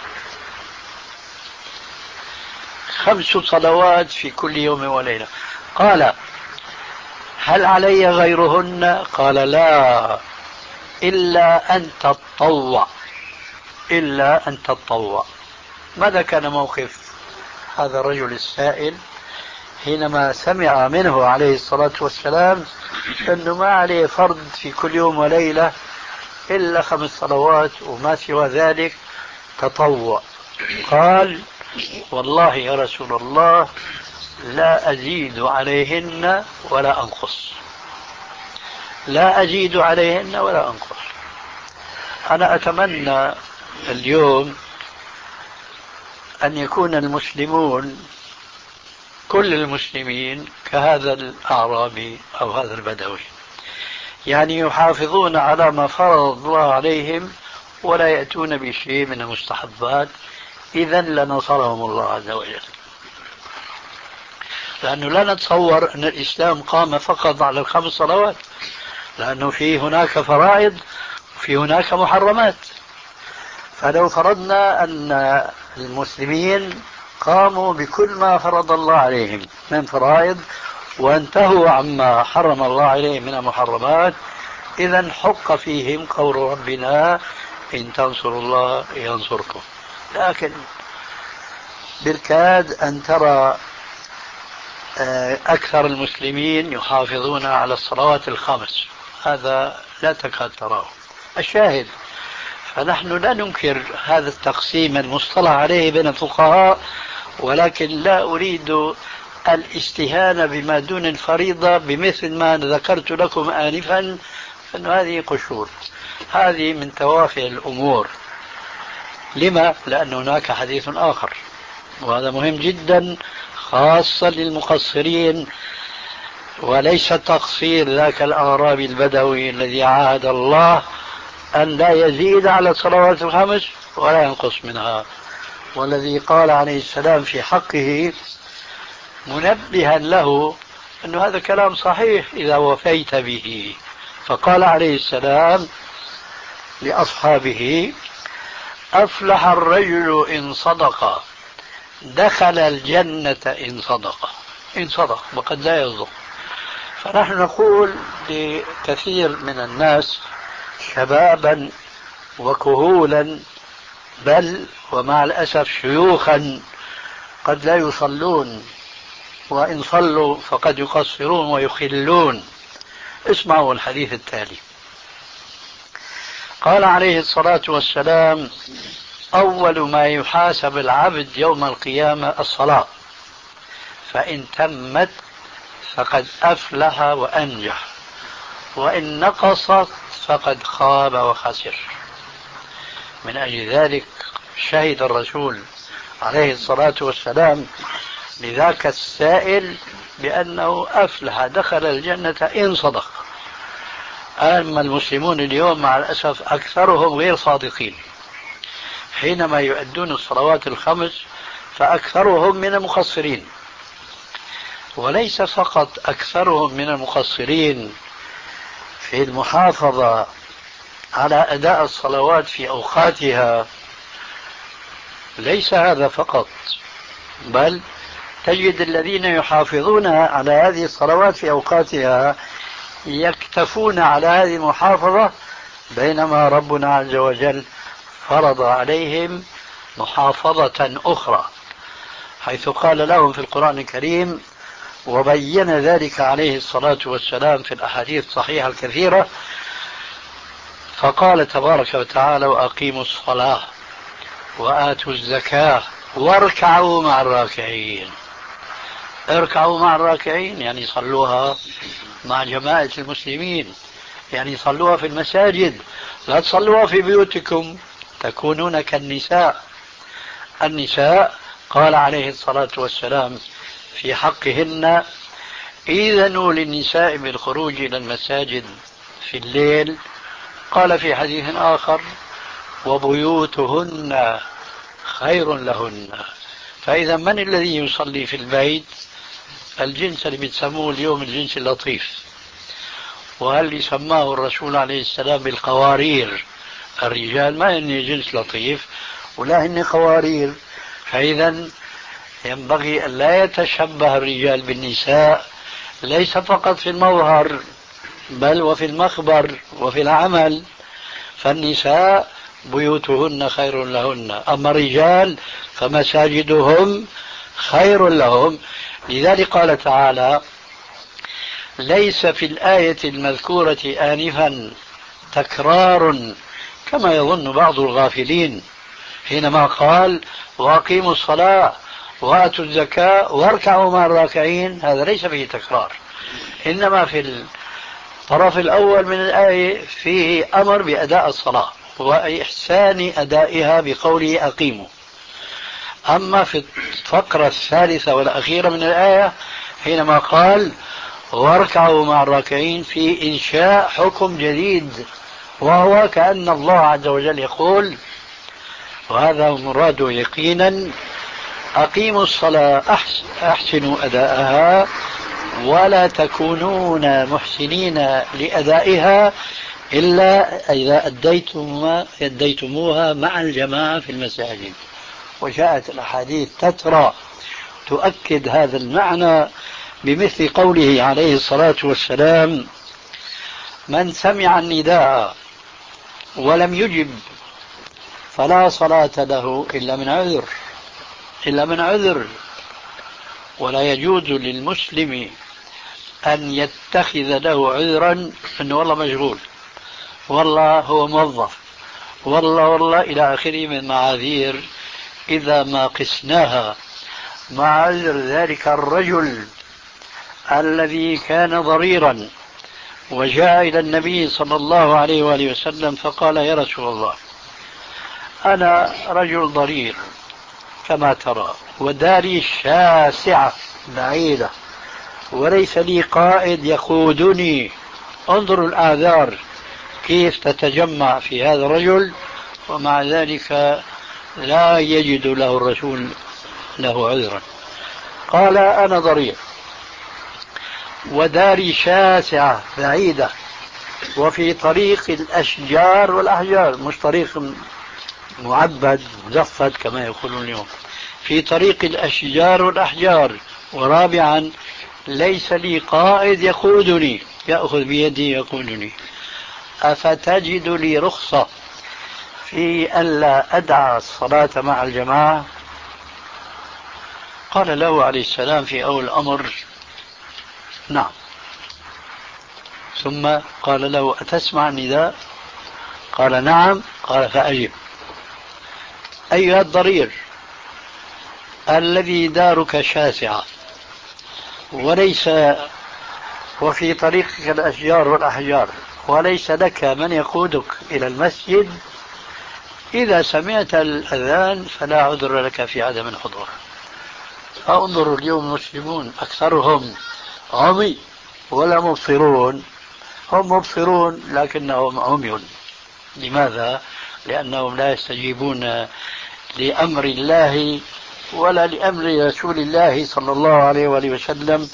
خمس صلوات في كل يوم وليلة. قال: هل علي غيرهن؟ قال: لا، إلا أن تتطوع، إلا أن تتطوع. ماذا كان موقف هذا الرجل السائل حينما سمع منه عليه الصلاة والسلام أنه ما عليه فرض في كل يوم وليلة إلا خمس صلوات وما سوى ذلك تطوع؟ قال: والله يا رسول الله لا أزيد عليهن ولا أنقص، لا أزيد عليهن ولا أنقص. أنا أتمنى اليوم أن يكون المسلمون كل المسلمين كهذا الأعرابي أو هذا البدوي، يعني يحافظون على ما فرض الله عليهم ولا يأتون بشيء من المستحبات، إذا لنصرهم الله عز وجل. لأنه لا نتصور أن الإسلام قام فقط على الخمس صلوات، لأنه في هناك فرائض وفي هناك محرمات. فلو فرضنا أن المسلمين قاموا بكل ما فرض الله عليهم من فرائض وانتهوا عما حرم الله عليهم من المحرمات، إذا حق فيهم قول ربنا إن تنصروا الله ينصركم. لكن بالكاد أن ترى أكثر المسلمين يحافظون على الصلوات الخمس، هذا لا تكاد تراه. الشاهد، فنحن لا ننكر هذا التقسيم المصطلح عليه بين الفقهاء، ولكن لا أريد الاستهانة بما دون الفريضة بمثل ما ذكرت لكم آنفا، أن هذه قشور، هذه من توافع الأمور. لما؟ لأن هناك حديث آخر، وهذا مهم جدا خاصة للمقصرين، وليس تقصير ذاك الأعرابي البدوي الذي عاهد الله أن لا يزيد على الصلوات الخمس ولا ينقص منها، والذي قال عليه السلام في حقه منبها له أن هذا كلام صحيح إذا وفيت به، فقال عليه السلام لأصحابه: أفلح الرجل إن صدق، دخل الجنة إن صدق. إن صدق، وقد لا يصدق. فنحن نقول لكثير من الناس شبابا وكهولا، بل ومع الأسف شيوخا قد لا يصلون، وإن صلوا فقد يقصرون ويخلون. اسمعوا الحديث التالي. قال عليه الصلاة والسلام: أول ما يحاسب العبد يوم القيامة الصلاة، فإن تمت فقد أفلح وأنجح، وإن نقصت فقد خاب وخسر. من أجل ذلك شهد الرسول عليه الصلاة والسلام لذاك السائل بأنه أفلح، دخل الجنة إن صدق. أما المسلمون اليوم مع الأسف أكثرهم غير صادقين، حينما يؤدون الصلوات الخمس فأكثرهم من المقصرين، وليس فقط أكثرهم من المقصرين في المحافظة على أداء الصلوات في أوقاتها، ليس هذا فقط، بل تجد الذين يحافظون على هذه الصلوات في أوقاتها يكتفون على هذه المحافظة، بينما ربنا عز وجل فرض عليهم محافظة أخرى، حيث قال لهم في القرآن الكريم، وبين ذلك عليه الصلاة والسلام في الأحاديث الصحيحة الكثيرة، فقال تبارك وتعالى: وأقيموا الصلاة وآتوا الزكاة واركعوا مع الراكعين. اركعوا مع الراكعين يعني صلوها مع جماعة المسلمين، يعني صلوها في المساجد، لا تصلوها في بيوتكم تكونون كالنساء. النساء قال عليه الصلاة والسلام في حقهن: إذنوا للنساء بالخروج إلى المساجد في الليل. قال في حديث آخر: وبيوتهن خير لهن. فإذا من الذي يصلي في البيت؟ الجنس اللي بتسموه اليوم الجنس اللطيف، وهل سماه الرسول عليه السلام بالقوارير. الرجال ما هن جنس لطيف ولا هن قوارير، فإذا ينبغي أن لا يتشبه الرجال بالنساء، ليس فقط في المظهر بل وفي المخبر وفي العمل. فالنساء بيوتهن خير لهن، أما الرجال فمساجدهم خير لهم. لذلك قال تعالى: ليس في الآية المذكورة آنفا تكرار كما يظن بعض الغافلين حينما قال: وأقيموا الصلاة وآتوا الزكاة واركعوا مع الراكعين. هذا ليس فيه تكرار، إنما في الطرف الأول من الآية فيه أمر بأداء الصلاة وإحسان أدائها بقوله أقيموا. أما في الفقرة الثالثة والأخيرة من الآية حينما قال واركعوا مع الراكعين في إنشاء حكم جديد، وهو كأن الله عز وجل يقول، وهذا مراد يقينا: أقيموا الصلاة أحسنوا أداءها ولا تكونون محسنين لأدائها إلا إذا أديتم أديتموها مع الجماعة في المساجد. وجاءت الأحاديث تترى تؤكد هذا المعنى بمثل قوله عليه الصلاة والسلام: من سمع النداء ولم يجب فلا صلاة له إلا من عذر إلا من عذر ولا يجوز للمسلم أن يتخذ له عذرا أنه والله مشغول، والله هو موظف، والله والله إلى آخره من معاذير إذا ما قسناها مع عذر ذلك الرجل الذي كان ضريرا وجاء إلى النبي صلى الله عليه وآله وسلم فقال: يا رسول الله، أنا رجل ضرير كما ترى، وداري شاسعة بعيدة، وليس لي قائد يقودني. انظروا الآثار كيف تتجمع في هذا الرجل، ومع ذلك لا يجد له الرسول له عذرا. قال: أنا ضرير وداري شاسعة بعيدة وفي طريق الأشجار والأحجار، مش طريق معبد مزفت كما يقولون اليوم، في طريق الأشجار والأحجار. ورابعا: ليس لي قائد يقودني يأخذ بيدي يقودني، أفتجد لي رخصة في أن لا أدع الصلاة مع الجماعة؟ قال له عليه السلام في أول الأمر: نعم. ثم قال له: أتسمع النداء؟ قال: نعم. قال: فأجب. أيها الضرير الذي دارك شاسعة وليس وفي طريقك الأشجار والأحجار وليس لك من يقودك إلى المسجد، إذا سمعت الأذان فلا عذر لك في عدم الحضور. فانظروا اليوم المسلمون أكثرهم عمي ولا مبصرون، هم مبصرون لكنهم عمي. لماذا؟ لأنهم لا يستجيبون لأمر الله ولا لأمر رسول الله صلى الله عليه وآله وسلم.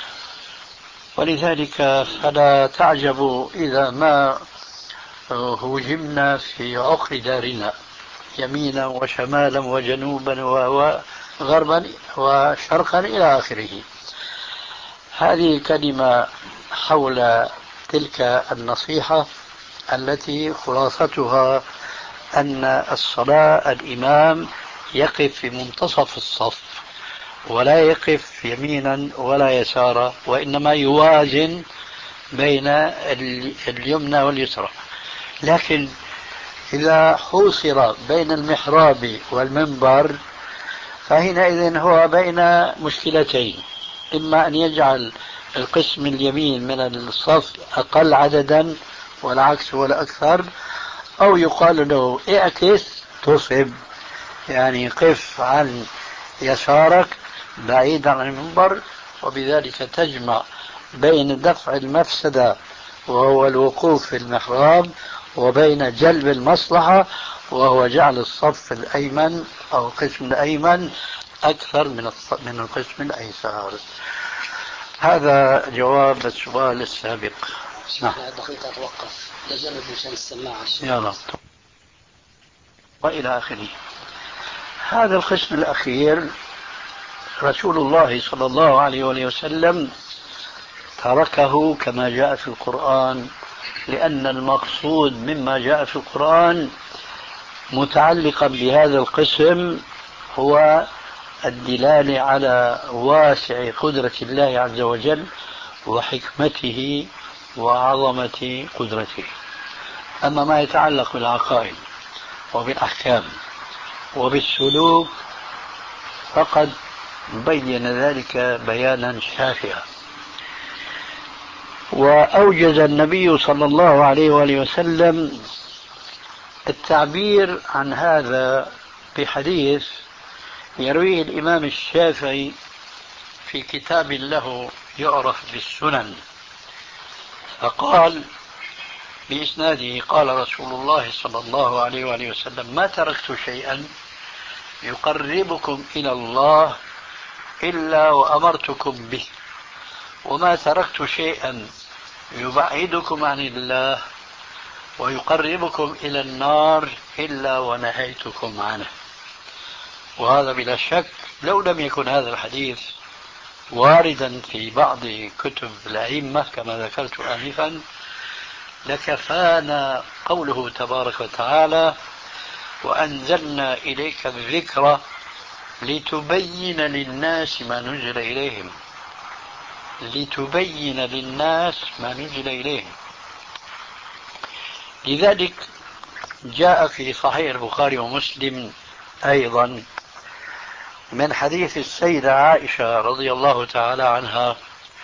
ولذلك فلا تعجبوا إذا ما هوجمنا في عقر دارنا يمينا وشمالا وجنوبا وغربا وشرقا إلى آخره. هذه كلمة حول تلك النصيحة التي خلاصتها أن الصلاة الإمام يقف في منتصف الصف ولا يقف يمينا ولا يسارا، وإنما يوازن بين اليمنى واليسرى. لكن إذا حوصر بين المحراب والمنبر فحينئذ هو بين مشكلتين: إما أن يجعل القسم اليمين من الصف أقل عددا والعكس ولا أكثر، أو يقال له اعكس تصب، يعني قف عن يسارك بعيدا عن المنبر، وبذلك تجمع بين دفع المفسدة وهو الوقوف في المحراب وبين جلب المصلحة وهو جعل الصف الأيمن أو القسم الأيمن أكثر من من القسم الأيسر. هذا جواب السؤال السابق. نعم. دقيقة أتوقف لجنب مشان السماعة. يلا. وإلى آخره. هذا القسم الأخير رسول الله صلى الله عليه وسلم تركه كما جاء في القرآن، لأن المقصود مما جاء في القرآن متعلقا بهذا القسم هو الدلالة على واسع قدرة الله عز وجل وحكمته وعظمة قدرته. أما ما يتعلق بالعقائد وبالأحكام وبالسلوك فقد بين ذلك بيانا شافعا. وأوجز النبي صلى الله عليه وآله وسلم التعبير عن هذا بحديث يرويه الإمام الشافعي في كتاب له يعرف بالسنن، فقال بإسناده: قال رسول الله صلى الله عليه وآله وسلم: ما تركت شيئا يقربكم إلى الله إلا وأمرتكم به، وما تركت شيئا يبعدكم عن الله ويقربكم إلى النار إلا ونهيتكم عنه. وهذا بلا شك لو لم يكن هذا الحديث واردا في بعض كتب الأئمة كما ذكرت آنفا لكفانا قوله تبارك وتعالى: وأنزلنا إليك الذكر لتبين للناس ما نزل إليهم. لتبين للناس ما نزل إليهم. لذلك جاء في صحيح البخاري ومسلم أيضا من حديث السيدة عائشة رضي الله تعالى عنها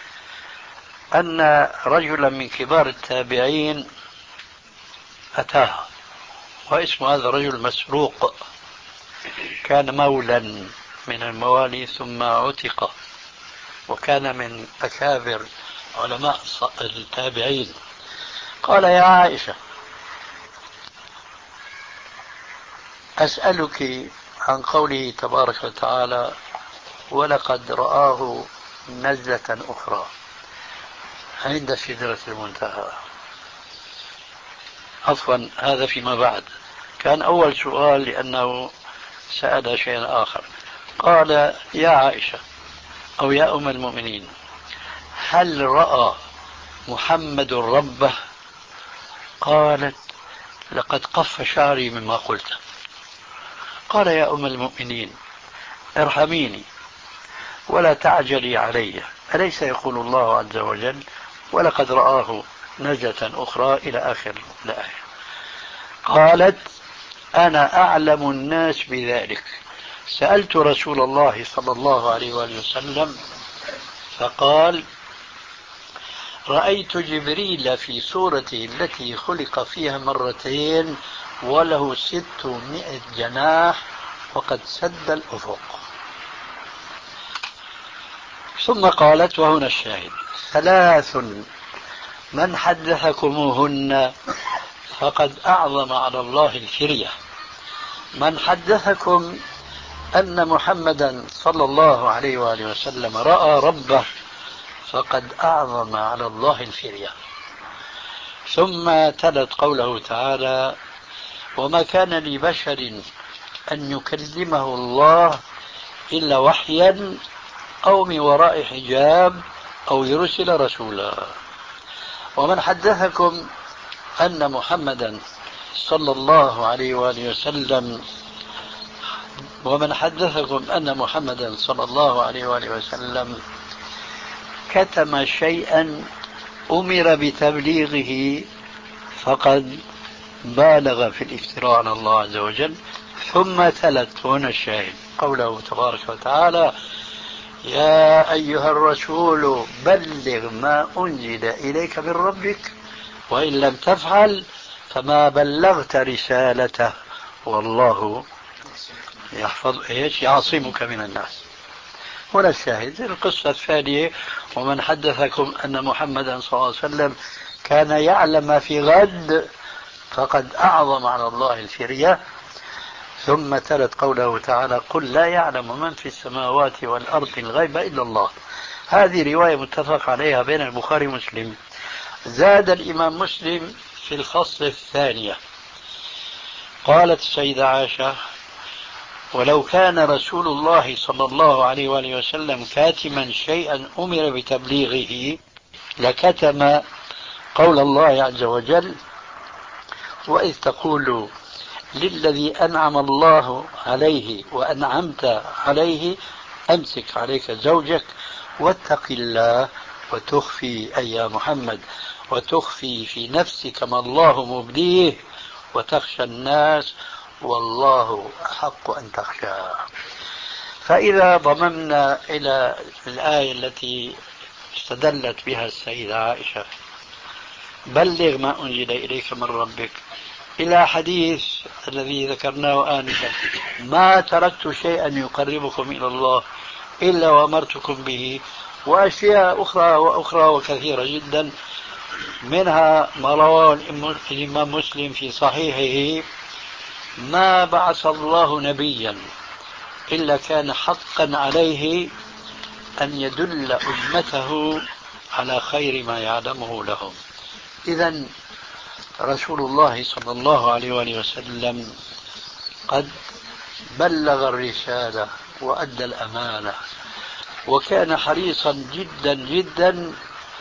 أن رجلا من كبار التابعين أتاها، واسم هذا الرجل مسروق، كان مولا من الموالي ثم عتق، وكان من أكابر علماء التابعين. قال: يا عائشة، أسألك عن قوله تبارك وتعالى: ولقد رآه نزلة أخرى عند سدرة المنتهى. عفوا، هذا فيما بعد، كان أول سؤال لأنه سأل شيئا آخر. قال: يا عائشة أو يا أم المؤمنين، هل رأى محمد ربه؟ قالت: لقد قف شعري مما قلت. قال: يا أم المؤمنين، ارحميني ولا تعجلي علي، أليس يقول الله عز وجل: ولقد رآه نزلة أخرى إلى آخر الآية؟ قالت: أنا أعلم الناس بذلك، سألت رسول الله صلى الله عليه وآله وسلم فقال: رأيت جبريل في صورته التي خلق فيها مرتين وله ستمائة جناح وقد سد الأفق. ثم قالت، وهنا الشاهد: ثلاث من حدثكموهن فقد أعظم على الله الفرية. من حدثكم أن محمدا صلى الله عليه وآله وسلم رأى ربه فقد أعظم على الله الفرية. ثم تلت قوله تعالى: وما كان لبشر أن يكلمه الله إلا وحيا أو من وراء حجاب أو يرسل رسولا. ومن حدثكم أن محمدا صلى الله عليه وآله وسلم ومن حدثكم أن محمدا صلى الله عليه وآله وسلم كتم شيئا أمر بتبليغه فقد بالغ في الافتراء على الله عز وجل. ثم تلت هنا الشاهد قوله تبارك وتعالى: يا أيها الرسول بلغ ما أنزل إليك من ربك وإن لم تفعل فما بلغت رسالته والله يحفظ إيش يعصمك من الناس. هنا الشاهد القصة الثانية: ومن حدثكم أن محمدا صلى الله عليه وسلم كان يعلم ما في غد فقد أعظم على الله الفرية. ثم تلت قوله تعالى: قل لا يعلم من في السماوات والأرض الغيب إلا الله. هذه رواية متفق عليها بين البخاري ومسلم. زاد الإمام مسلم في الفصل الثانية قالت السيدة عائشة: ولو كان رسول الله صلى الله عليه وآله وسلم كاتما شيئا أمر بتبليغه لكتم قول الله عز وجل: وإذ تقول للذي أنعم الله عليه وأنعمت عليه أمسك عليك زوجك واتق الله وتخفي أي يا محمد وتخفي في نفسك ما الله مبديه وتخشى الناس والله أحق أن تخشى. فإذا ضممنا إلى الآية التي استدلت بها السيدة عائشة: بلغ ما أنزل إليك من ربك، إلى حديث الذي ذكرناه آنفا: ما تركت شيئا يقربكم إلى الله إلا وأمرتكم به، وأشياء أخرى وأخرى وكثيرة جدا، منها ما رواه الإمام مسلم في صحيحه: ما بعث الله نبيا إلا كان حقا عليه أن يدل أمته على خير ما يعلمه لهم. إذن رسول الله صلى الله عليه وآله وسلم قد بلغ الرسالة وأدى الأمانة، وكان حريصا جدا جدا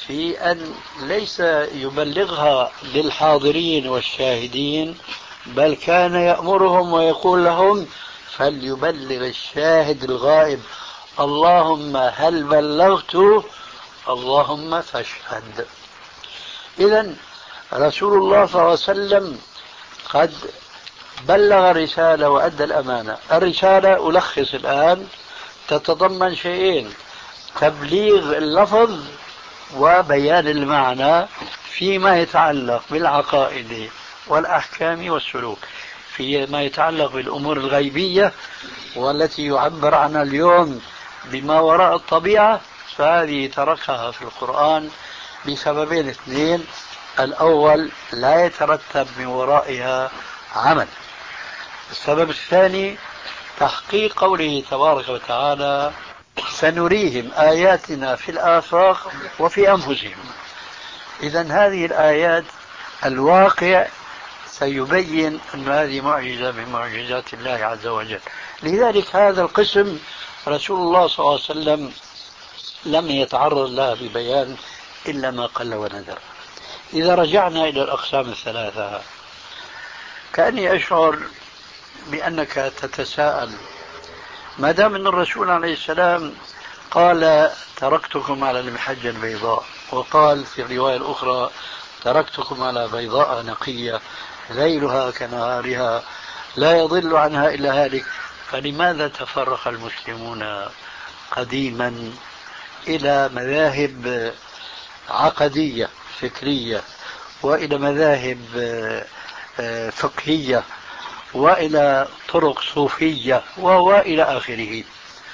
في أن ليس يبلغها للحاضرين والشاهدين، بل كان يأمرهم ويقول لهم فليبلغ الشاهد الغائب، اللهم هل بلغت اللهم فاشهد. إذن رسول الله صلى الله عليه وسلم قد بلغ الرسالة وأدى الأمانة. الرسالة ألخص الآن تتضمن شيئين: تبليغ اللفظ وبيان المعنى فيما يتعلق بالعقائد والأحكام والسلوك. فيما يتعلق بالأمور الغيبية والتي يعبر عنها اليوم بما وراء الطبيعة، فهذه تركها في القرآن بسببين اثنين: الأول لا يترتب من ورائها عمل، السبب الثاني تحقيق قوله تبارك وتعالى سنريهم آياتنا في الآفاق وفي أنفسهم. إذن هذه الآيات الواقع سيبين أن هذه معجزة من معجزات الله عز وجل. لذلك هذا القسم رسول الله صلى الله عليه وسلم لم يتعرض لها ببيان إلا ما قل ونذر. إذا رجعنا إلى الأقسام الثلاثة، كأني أشعر بأنك تتساءل: ما دام أن الرسول عليه السلام قال تركتكم على المحجة البيضاء، وقال في الرواية الأخرى تركتكم على بيضاء نقية ليلها كنهارها لا يضل عنها إلا هالك، فلماذا تفرق المسلمون قديما إلى مذاهب عقدية فكرية، وإلى مذاهب فقهية، وإلى طرق صوفية، وإلى آخره؟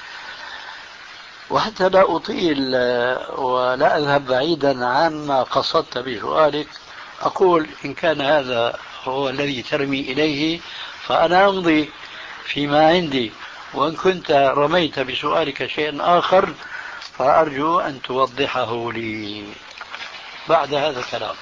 وحتى لا أطيل ولا أذهب بعيدا عما قصدت بسؤالك، أقول إن كان هذا هو الذي ترمي إليه فأنا أمضي فيما عندي، وإن كنت رميت بسؤالك شيئا آخر فأرجو أن توضحه لي بعد هذا الكلام.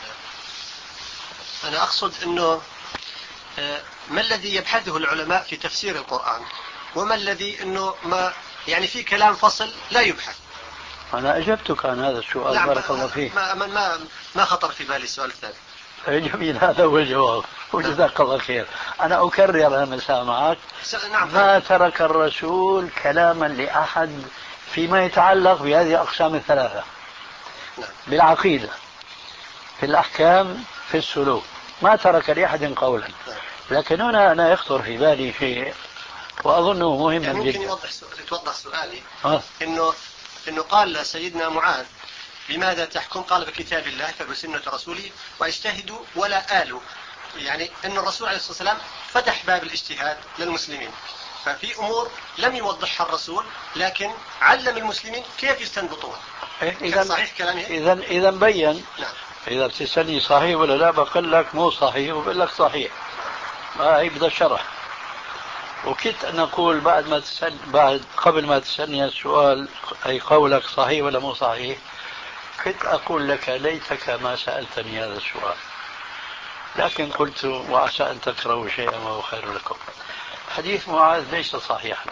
أنا أقصد أنه ما الذي يبحثه العلماء في تفسير القرآن، وما الذي أنه ما يعني في كلام فصل لا يبحث. أنا أجبتك عن هذا السؤال. نعم، بارك الله فيك. ما, ما, ما, ما خطر في بالي السؤال الثاني. جميل، هذا هو الجواب، وجزاك الله خير. أنا أكرر أنا مسامعك. نعم. ما ترك الرسول كلاما لأحد فيما يتعلق بهذه الأقسام الثلاثة: نعم. بالعقيدة، في الأحكام، في السلوك، ما ترك لأحد قولا. نعم. لكن هنا أنا يخطر في بالي شيء وأظنه مهم يعني جدا. ممكن يوضح يتوضح سؤالي. أه؟ إنه إنه قال سيدنا معاذ بماذا تحكم؟ قال بكتاب الله فبسنة رسوله واجتهدوا ولا آلوا. يعني أن الرسول عليه الصلاة والسلام فتح باب الاجتهاد للمسلمين، ففي أمور لم يوضحها الرسول لكن علم المسلمين كيف يستنبطوها. إذا صحيح كلامي؟ إذا إذا بين. نعم. إذا بتسألني صحيح ولا لا، بقول لك مو صحيح وبقول لك صحيح، ما يبدأ شرح. وكنت أن أقول بعد ما تسأل بعد قبل ما تسألني السؤال أي قولك صحيح ولا مو صحيح، كنت أقول لك ليتك ما سألتني هذا السؤال، لكن قلت وعسى أن تكرهوا شيئا وهو خير لكم. حديث معاذ ليس صحيحا.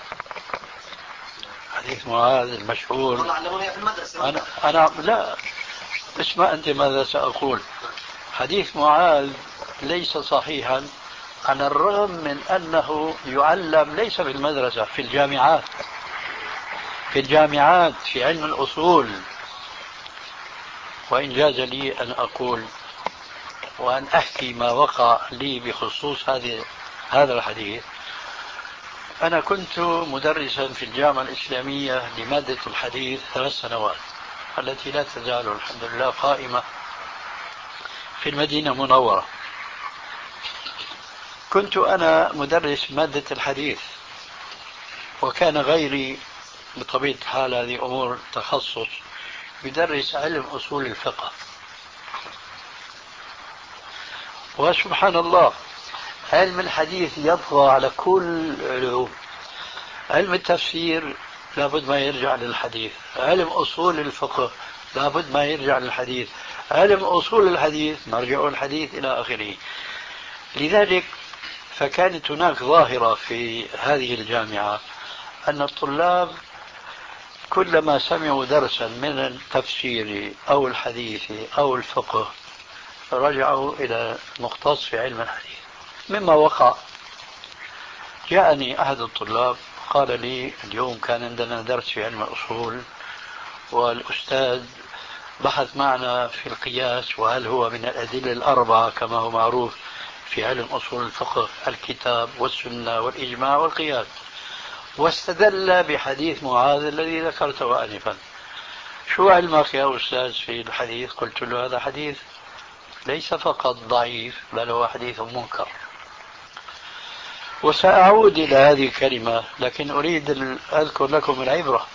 حديث معاذ المشهور والله علموني في المدرسة. أنا, أنا لا اسمع أنت ماذا سأقول. حديث معاذ ليس صحيحا على الرغم من أنه يعلم ليس في المدرسة، في الجامعات، في الجامعات في علم الأصول. وإن جاز لي أن أقول وأن أحكي ما وقع لي بخصوص هذه هذا الحديث، أنا كنت مدرسا في الجامعة الإسلامية لمادة الحديث ثلاث سنوات، التي لا تزال الحمد لله قائمة في المدينة المنورة. كنت أنا مدرس مادة الحديث، وكان غيري بطبيعة الحال هذه أمور تخصص يدرس علم أصول الفقه. وسبحان الله علم الحديث يطغى على كل العلوم. علم التفسير لابد ما يرجع للحديث، علم أصول الفقه لابد ما يرجع للحديث، علم أصول الحديث مرجع الحديث إلى آخره. لذلك فكانت هناك ظاهرة في هذه الجامعة أن الطلاب كلما سمعوا درسا من التفسير أو الحديث أو الفقه رجعوا إلى مختص في علم الحديث. مما وقع جاءني أحد الطلاب قال لي اليوم كان عندنا درس في علم الأصول والأستاذ بحث معنا في القياس وهل هو من الأدلة الأربعة كما هو معروف في علم أصول الفقه الكتاب والسنة والإجماع والقياس، واستدل بحديث معاذ الذي ذكرته آنفا. شو علمك يا أستاذ في الحديث؟ قلت له هذا حديث ليس فقط ضعيف بل هو حديث منكر. وسأعود إلى هذه الكلمة لكن أريد أن أذكر لكم العبرة.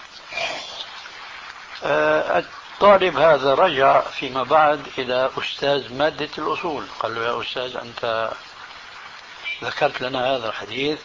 الطالب هذا رجع فيما بعد إلى أستاذ مادة الأصول قال له يا أستاذ أنت ذكرت لنا هذا الحديث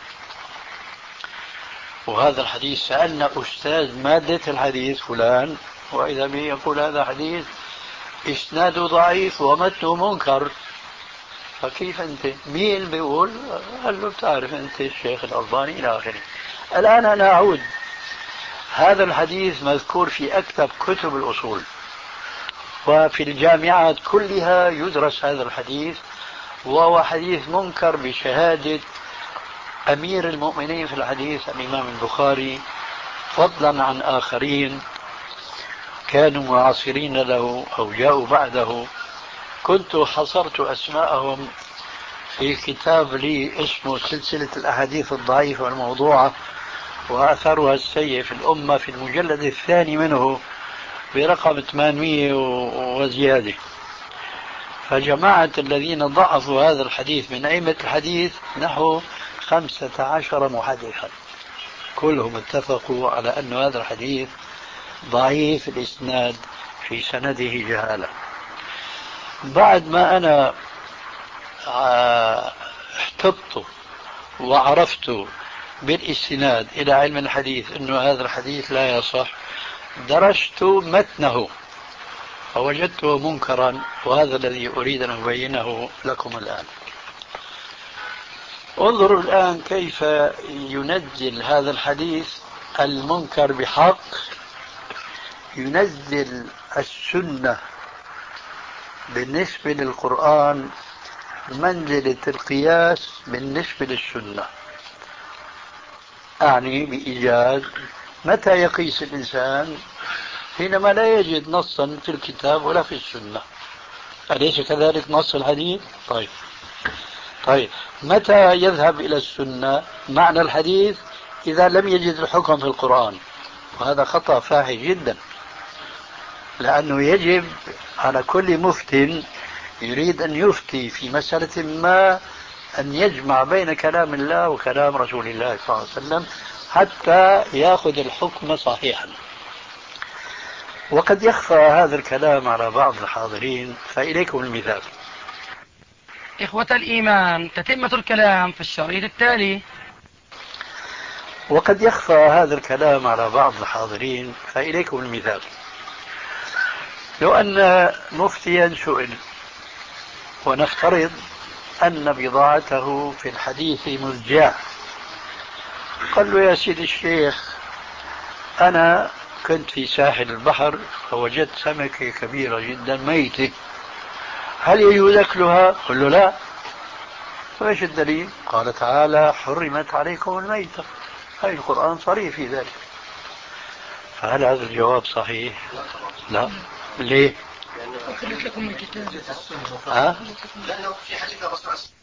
وهذا الحديث سألنا أستاذ مادة الحديث فلان وإذا به يقول هذا حديث إسناده ضعيف ومتنه منكر، فكيف أنت؟ مين بيقول؟ قال له بتعرف أنت الشيخ الألباني إلى آخره. الآن أنا أعود، هذا الحديث مذكور في أكثر كتب الأصول وفي الجامعات كلها يدرس هذا الحديث، وهو حديث منكر بشهادة أمير المؤمنين في الحديث الإمام البخاري، فضلا عن آخرين كانوا معاصرين له أو جاءوا بعده. كنت حصرت أسماءهم في كتاب لي اسمه سلسلة الأحاديث الضعيفة والموضوعة وأثرها السيء في الأمة في المجلد الثاني منه برقم ثمانمئة وزيادة. فجماعة الذين ضعفوا هذا الحديث من أئمة الحديث نحو خمسة عشر محدثا كلهم اتفقوا على أن هذا الحديث ضعيف الإسناد في سنده جهالة. بعد ما أنا احتطت وعرفت بالاستناد إلى علم الحديث أن هذا الحديث لا يصح درست متنه فوجدته منكرا، وهذا الذي أريد أن أبينه لكم الآن. انظروا الآن كيف ينزل هذا الحديث المنكر بحق، ينزل السنة بالنسبة للقرآن منزلة القياس بالنسبة للسنة. أعني بإيجاز متى يقيس الإنسان؟ حينما لا يجد نصا في الكتاب ولا في السنة، أليس كذلك نص الحديث؟ طيب طيب متى يذهب إلى السنة معنى الحديث؟ إذا لم يجد الحكم في القرآن، وهذا خطأ فاحش جدا، لأنه يجب على كل مفت يريد أن يفتي في مسألة ما أن يجمع بين كلام الله وكلام رسول الله صلى الله عليه وسلم حتى يأخذ الحكم صحيحا. وقد يخفى هذا الكلام على بعض الحاضرين، فإليكم المثال. إخوة الإيمان، تتمة الكلام في الشريط التالي. وقد يخفى هذا الكلام على بعض الحاضرين، فإليكم المثال. لو أن مفتيا سئل ونفترض أن بضاعته في الحديث مزجاة، قال له يا سيدي الشيخ أنا كنت في ساحل البحر فوجدت سمكة كبيرة جدا ميتة، هل يجوز أكلها؟ قل له لا. فايش الدليل؟ قال تعالى حرمت عليكم الميتة، هاي القرآن صريح في ذلك. فهل هذا الجواب صحيح؟ لا. ليه؟ أخذت لكم الكتاب. ها؟ لأنه في حديث الرسول